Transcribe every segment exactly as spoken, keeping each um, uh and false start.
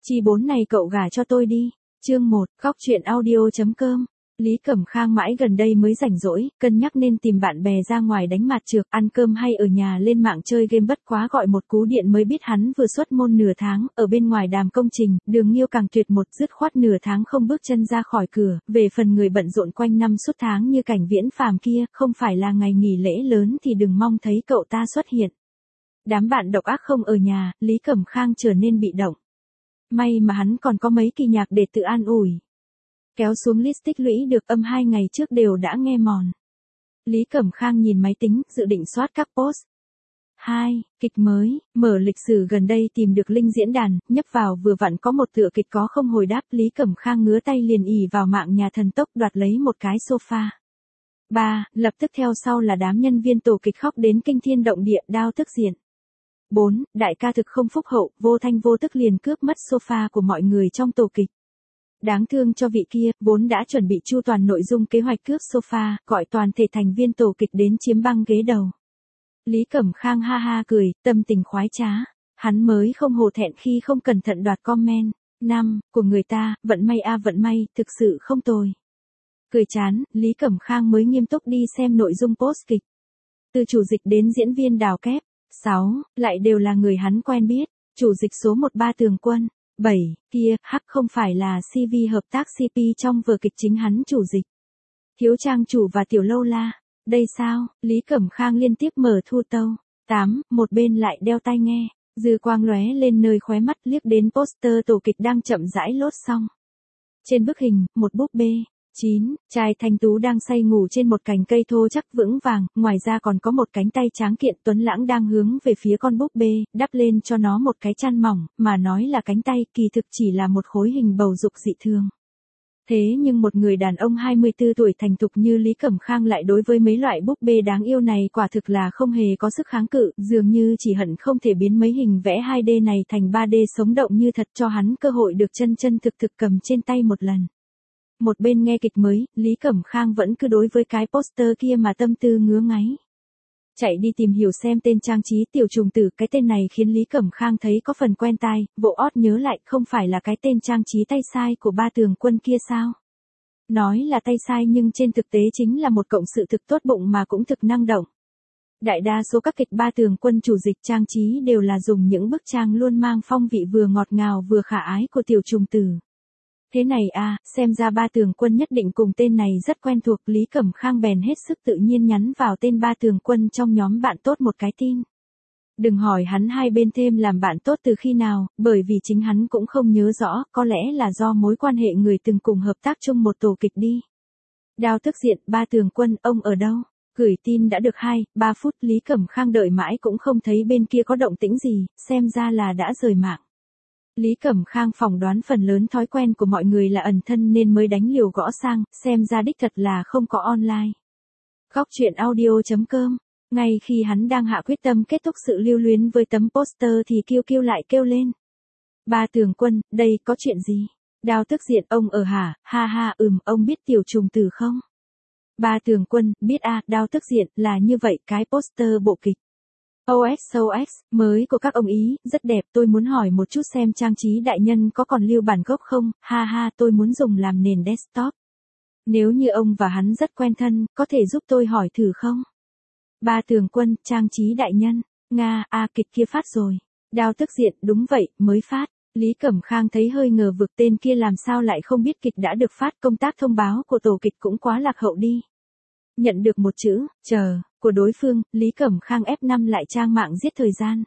Chi bốn này cậu gả cho tôi đi. Chương một, Góc truyện audio.com. Lý Cẩm Khang mãi gần đây mới rảnh rỗi, cân nhắc nên tìm bạn bè ra ngoài đánh mặt trược, ăn cơm hay ở nhà lên mạng chơi game, bất quá gọi một cú điện mới biết hắn vừa xuất môn nửa tháng, ở bên ngoài đàm công trình, đường Nghiêu càng tuyệt một, dứt khoát nửa tháng không bước chân ra khỏi cửa. Về phần người bận rộn quanh năm suốt tháng như Cảnh Viễn Phàm kia, không phải là ngày nghỉ lễ lớn thì đừng mong thấy cậu ta xuất hiện. Đám bạn độc ác không ở nhà, Lý Cẩm Khang trở nên bị động. May mà hắn còn có mấy kỳ nhạc để tự an ủi. Kéo xuống list tích lũy được âm hai ngày trước đều đã nghe mòn. Lý Cẩm Khang nhìn máy tính, dự định soát các post. hai. Kịch mới, mở lịch sử gần đây tìm được link diễn đàn, nhấp vào vừa vặn có một tựa kịch có không hồi đáp, Lý Cẩm Khang ngứa tay liền ì vào mạng nhà thần tốc đoạt lấy một cái sofa. ba. Lập tức theo sau là đám nhân viên tổ kịch khóc đến kinh thiên động địa, đao tức diện. bốn. Đại ca thực không phúc hậu, vô thanh vô tức liền cướp mất sofa của mọi người trong tổ kịch. Đáng thương cho vị kia, vốn đã chuẩn bị chu toàn nội dung kế hoạch cướp sofa, gọi toàn thể thành viên tổ kịch đến chiếm băng ghế đầu. Lý Cẩm Khang ha ha cười, tâm tình khoái trá. Hắn mới không hổ thẹn khi không cẩn thận đoạt comment. năm. Của người ta, vận may a vận may, thực sự không tồi. Cười chán, Lý Cẩm Khang mới nghiêm túc đi xem nội dung post kịch. Từ chủ dịch đến diễn viên đào kép. sáu. Lại đều là người hắn quen biết. Chủ dịch số một Ba Tường Quân. bảy. Kia, hắc không phải là xê vê hợp tác xê pê trong vở kịch chính hắn chủ dịch. Thiếu Trang Chủ và Tiểu Lâu La. Đây sao? Lý Cẩm Khang liên tiếp mở thu tâu. tám. Một bên lại đeo tai nghe. Dư quang lóe lên nơi khóe mắt, liếc đến poster tổ kịch đang chậm rãi lốt xong. Trên bức hình, một búp bê. chín. Trai thanh tú đang say ngủ trên một cành cây thô chắc vững vàng, ngoài ra còn có một cánh tay tráng kiện tuấn lãng đang hướng về phía con búp bê, đắp lên cho nó một cái chăn mỏng, mà nói là cánh tay, kỳ thực chỉ là một khối hình bầu dục dị thường. Thế nhưng một người đàn ông hai mươi tư tuổi thành thục như Lý Cẩm Khang lại đối với mấy loại búp bê đáng yêu này quả thực là không hề có sức kháng cự, dường như chỉ hận không thể biến mấy hình vẽ hai D này thành ba D sống động như thật, cho hắn cơ hội được chân chân thực thực cầm trên tay một lần. Một bên nghe kịch mới, Lý Cẩm Khang vẫn cứ đối với cái poster kia mà tâm tư ngứa ngáy. Chạy đi tìm hiểu xem tên trang trí Tiểu Trùng Tử, cái tên này khiến Lý Cẩm Khang thấy có phần quen tai, vỗ ót nhớ lại, không phải là cái tên trang trí tay sai của Ba Tường Quân kia sao? Nói là tay sai nhưng trên thực tế chính là một cộng sự thực tốt bụng mà cũng thực năng động. Đại đa số các kịch Ba Tường Quân chủ dịch trang trí đều là dùng những bức trang luôn mang phong vị vừa ngọt ngào vừa khả ái của Tiểu Trùng Tử. Thế này à, xem ra Ba Tường Quân nhất định cùng tên này rất quen thuộc, Lý Cẩm Khang bèn hết sức tự nhiên nhắn vào tên Ba Tường Quân trong nhóm bạn tốt một cái tin. Đừng hỏi hắn hai bên thêm làm bạn tốt từ khi nào, bởi vì chính hắn cũng không nhớ rõ, có lẽ là do mối quan hệ người từng cùng hợp tác chung một tổ kịch đi. Đao tức diện, Ba Tường Quân, ông ở đâu? Gửi tin đã được hai, ba phút, Lý Cẩm Khang đợi mãi cũng không thấy bên kia có động tĩnh gì, xem ra là đã rời mạng. Lý Cẩm Khang phỏng đoán phần lớn thói quen của mọi người là ẩn thân nên mới đánh liều gõ sang, xem ra đích thật là không có online. Góc truyện audio.com. Ngay khi hắn đang hạ quyết tâm kết thúc sự lưu luyến với tấm poster thì Kiêu Kiêu lại kêu lên. Ba Tường Quân, đây có chuyện gì? Đao tức diện, ông ở hả? Ha ha, ừm, ông biết Tiểu Trùng Tử không? Ba Tường Quân, biết a. Đao tức diện, là như vậy, cái poster bộ kịch ô ét ô ét mới của các ông ý, rất đẹp, tôi muốn hỏi một chút xem trang trí đại nhân có còn lưu bản gốc không, ha ha, tôi muốn dùng làm nền desktop. Nếu như ông và hắn rất quen thân, có thể giúp tôi hỏi thử không? Ba Tường Quân, trang trí đại nhân, Nga, a à, kịch kia phát rồi. Đao tức diện, đúng vậy, mới phát. Lý Cẩm Khang thấy hơi ngờ vực, tên kia làm sao lại không biết kịch đã được phát, công tác thông báo của tổ kịch cũng quá lạc hậu đi. Nhận được một chữ, chờ, của đối phương, Lý Cẩm Khang ép năm lại trang mạng giết thời gian.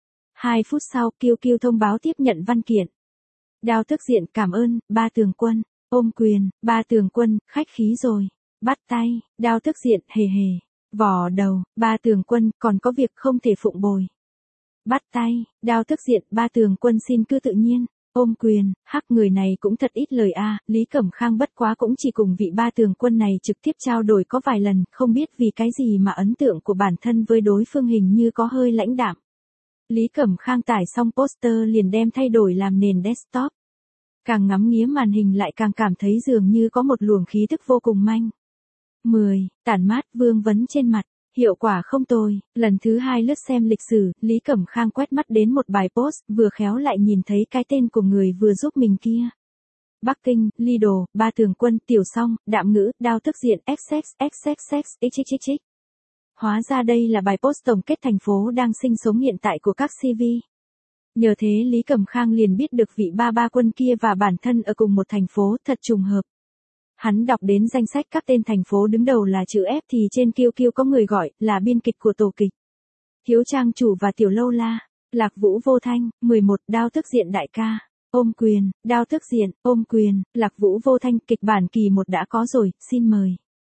Hai phút sau, Kiêu Kiêu thông báo tiếp nhận văn kiện. Đao tức diện, cảm ơn, Ba Tường Quân, ôm quyền, Ba Tường Quân, khách khí rồi. Bắt tay, Đao tức diện, hề hề. Vò đầu, Ba Tường Quân, còn có việc không thể phụng bồi. Bắt tay, Đao tức diện, Ba Tường Quân xin cứ tự nhiên. Ôm quyền, hắc người này cũng thật ít lời a. Lý Cẩm Khang bất quá cũng chỉ cùng vị Ba Tường Quân này trực tiếp trao đổi có vài lần, không biết vì cái gì mà ấn tượng của bản thân với đối phương hình như có hơi lãnh đạm. Lý Cẩm Khang tải xong poster liền đem thay đổi làm nền desktop. Càng ngắm nghía màn hình lại càng cảm thấy dường như có một luồng khí tức vô cùng manh. mười. Tản mát vương vấn trên mặt. hiệu quả không tồi. Lần thứ hai lướt xem lịch sử, Lý Cẩm Khang quét mắt đến một bài post, vừa khéo lại nhìn thấy cái tên của người vừa giúp mình kia. Bắc Kinh, Lidl, Ba Tường Quân, Tiểu Song, Đạm Ngữ, Đao Tức Diện, ích ích ích ích ích ích ích ích. Hóa ra đây là bài post tổng kết thành phố đang sinh sống hiện tại của các xê vê. Nhờ thế Lý Cẩm Khang liền biết được vị ba ba quân kia và bản thân ở cùng một thành phố, thật trùng hợp. Hắn đọc đến danh sách các tên thành phố đứng đầu là chữ F thì trên kiêu kiêu có người gọi là biên kịch của tổ kịch. Thiếu trang chủ và Tiểu Lâu La, Lạc Vũ Vô Thanh, mười một Đao Tức Diện đại ca, ôm quyền, Đao Tức Diện, ôm quyền, Lạc Vũ Vô Thanh, kịch bản kỳ một đã có rồi, xin mời.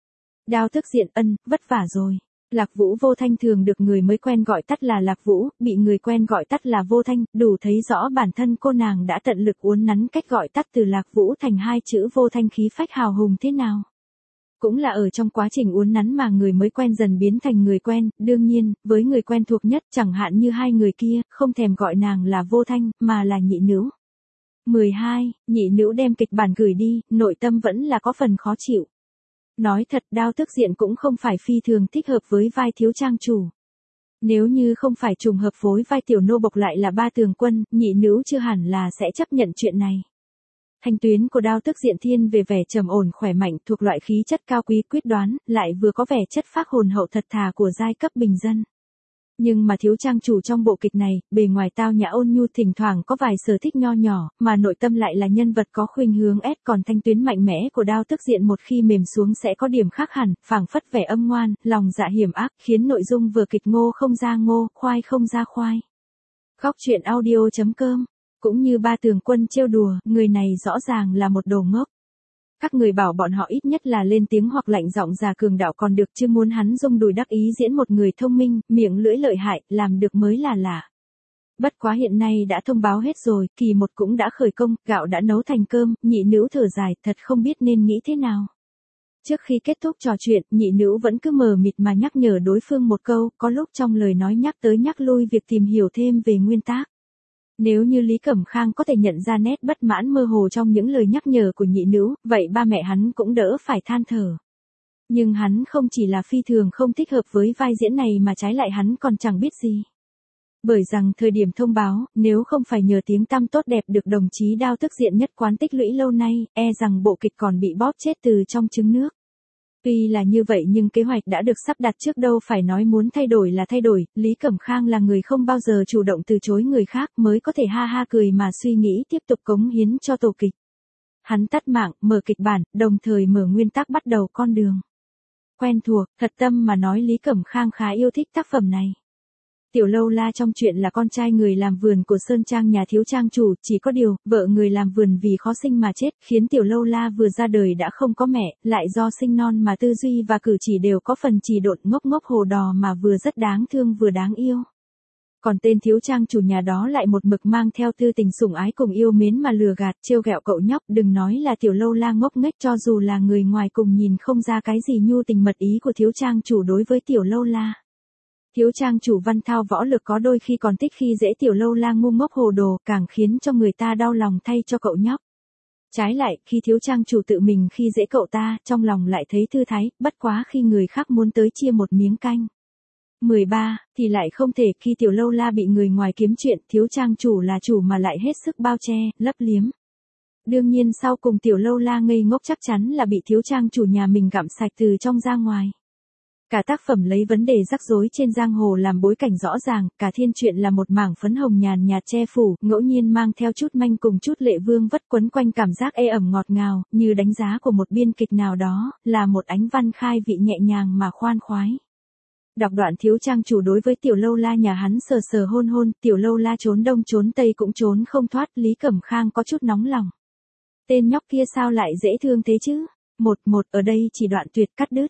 Đao Tức Diện ân, vất vả rồi. Lạc Vũ Vô Thanh thường được người mới quen gọi tắt là Lạc Vũ, bị người quen gọi tắt là Vô Thanh, đủ thấy rõ bản thân cô nàng đã tận lực uốn nắn cách gọi tắt từ Lạc Vũ thành hai chữ Vô Thanh khí phách hào hùng thế nào. Cũng là ở trong quá trình uốn nắn mà người mới quen dần biến thành người quen, đương nhiên, với người quen thuộc nhất chẳng hạn như hai người kia, không thèm gọi nàng là Vô Thanh, mà là Nhị Nữu. mười hai, Nhị Nữu đem kịch bản gửi đi, nội tâm vẫn là có phần khó chịu. Nói thật Đao Tức Diện cũng không phải phi thường thích hợp với vai thiếu trang chủ. Nếu như không phải trùng hợp phối vai tiểu nô bộc lại là Ba Tường Quân, Nhị Nữu chưa hẳn là sẽ chấp nhận chuyện này. Thanh tuyến của Đao Tức Diện thiên về vẻ trầm ổn khỏe mạnh thuộc loại khí chất cao quý quyết đoán, lại vừa có vẻ chất phác hồn hậu thật thà của giai cấp bình dân. Nhưng mà thiếu trang chủ trong bộ kịch này, bề ngoài tao nhã ôn nhu thỉnh thoảng có vài sở thích nho nhỏ, mà nội tâm lại là nhân vật có khuynh hướng S, còn thanh tuyến mạnh mẽ của Đao Tức Diện một khi mềm xuống sẽ có điểm khác hẳn, phảng phất vẻ âm ngoan, lòng dạ hiểm ác, khiến nội dung vừa kịch ngô không ra ngô, khoai không ra khoai. Góc truyện audio chấm com, cũng như Ba Tường Quân trêu đùa, người này rõ ràng là một đồ ngốc. Các người bảo bọn họ ít nhất là lên tiếng hoặc lạnh giọng già cường đạo còn được, chứ muốn hắn rung đùi đắc ý diễn một người thông minh, miệng lưỡi lợi hại, làm được mới là lạ. Bất quá hiện nay đã thông báo hết rồi, kỳ một cũng đã khởi công, gạo đã nấu thành cơm, Nhị Nữu thở dài, thật không biết nên nghĩ thế nào. Trước khi kết thúc trò chuyện, Nhị Nữu vẫn cứ mờ mịt mà nhắc nhở đối phương một câu, có lúc trong lời nói nhắc tới nhắc lui việc tìm hiểu thêm về nguyên tác. Nếu như Lý Cẩm Khang có thể nhận ra nét bất mãn mơ hồ trong những lời nhắc nhở của Nhị Nữu, vậy ba mẹ hắn cũng đỡ phải than thở. Nhưng hắn không chỉ là phi thường không thích hợp với vai diễn này mà trái lại hắn còn chẳng biết gì. Bởi rằng thời điểm thông báo, nếu không phải nhờ tiếng tăm tốt đẹp được đồng chí Đao Tức Diện nhất quán tích lũy lâu nay, e rằng bộ kịch còn bị bóp chết từ trong trứng nước. Tuy là như vậy nhưng kế hoạch đã được sắp đặt trước, đâu phải nói muốn thay đổi là thay đổi, Lý Cẩm Khang là người không bao giờ chủ động từ chối người khác mới có thể ha ha cười mà suy nghĩ tiếp tục cống hiến cho tổ kịch. Hắn tắt mạng, mở kịch bản, đồng thời mở nguyên tắc bắt đầu con đường. Quen thuộc, thật tâm mà nói Lý Cẩm Khang khá yêu thích tác phẩm này. Tiểu Lâu La trong chuyện là con trai người làm vườn của Sơn Trang nhà thiếu trang chủ, chỉ có điều, vợ người làm vườn vì khó sinh mà chết, khiến Tiểu Lâu La vừa ra đời đã không có mẹ, lại do sinh non mà tư duy và cử chỉ đều có phần trì độn ngốc ngốc hồ đò mà vừa rất đáng thương vừa đáng yêu. Còn tên thiếu trang chủ nhà đó lại một mực mang theo tư tình sủng ái cùng yêu mến mà lừa gạt, trêu ghẹo cậu nhóc, đừng nói là Tiểu Lâu La ngốc nghếch, cho dù là người ngoài cùng nhìn không ra cái gì nhu tình mật ý của thiếu trang chủ đối với Tiểu Lâu La. Thiếu trang chủ văn thao võ lực có đôi khi còn thích khi dễ Tiểu Lâu La ngu ngốc hồ đồ, càng khiến cho người ta đau lòng thay cho cậu nhóc. Trái lại, khi thiếu trang chủ tự mình khi dễ cậu ta, trong lòng lại thấy thư thái, bất quá khi người khác muốn tới chia một miếng canh. mười ba, thì lại không thể, khi Tiểu Lâu La bị người ngoài kiếm chuyện, thiếu trang chủ là chủ mà lại hết sức bao che, lấp liếm. Đương nhiên sau cùng Tiểu Lâu La ngây ngốc chắc chắn là bị thiếu trang chủ nhà mình gặm sạch từ trong ra ngoài. Cả tác phẩm lấy vấn đề rắc rối trên giang hồ làm bối cảnh rõ ràng, cả thiên truyện là một mảng phấn hồng nhàn nhạt che phủ, ngẫu nhiên mang theo chút manh cùng chút lệ vương vất quấn quanh cảm giác ê ẩm ngọt ngào, như đánh giá của một biên kịch nào đó, là một ánh văn khai vị nhẹ nhàng mà khoan khoái. Đọc đoạn thiếu trang chủ đối với Tiểu Lâu La nhà hắn sờ sờ hôn hôn, Tiểu Lâu La trốn đông trốn tây cũng trốn không thoát, Lý Cẩm Khang có chút nóng lòng. Tên nhóc kia sao lại dễ thương thế chứ? Một một ở đây chỉ đoạn tuyệt cắt đứt.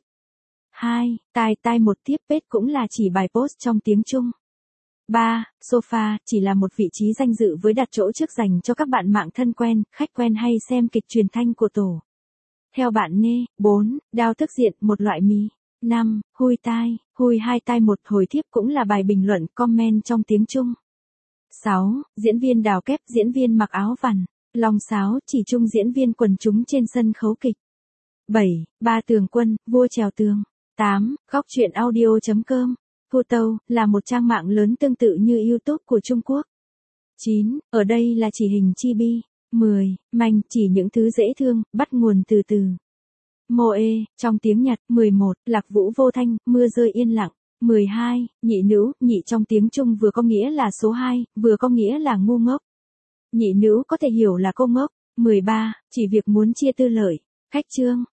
Hai, tai tai một tiếp pết cũng là chỉ bài post trong tiếng Trung. Ba, sofa, chỉ là một vị trí danh dự với đặt chỗ trước dành cho các bạn mạng thân quen, khách quen hay xem kịch truyền thanh của tổ. Theo bạn nê. Bốn, Đao Tức Diện, một loại mì. Năm, hui tai, hui hai tai một hồi thiếp cũng là bài bình luận comment trong tiếng Trung. Sáu, diễn viên đào kép, diễn viên mặc áo vằn. Long sáo, chỉ chung diễn viên quần chúng trên sân khấu kịch. Bảy, Ba Tường Quân, vua trèo tường. tám. Góc truyện audio chấm com. Photo là một trang mạng lớn tương tự như YouTube của Trung Quốc. chín. Ở đây là chỉ hình chibi. mười. Manh, chỉ những thứ dễ thương, bắt nguồn từ từ. Moe, trong tiếng Nhật. mười một. Lạc vũ vô thanh, mưa rơi yên lặng. mười hai. Nhị nữ, nhị trong tiếng Trung vừa có nghĩa là số hai, vừa có nghĩa là ngu ngốc. Nhị nữ có thể hiểu là cô ngốc. mười ba. Chỉ việc muốn chia tư lợi. Khách chương.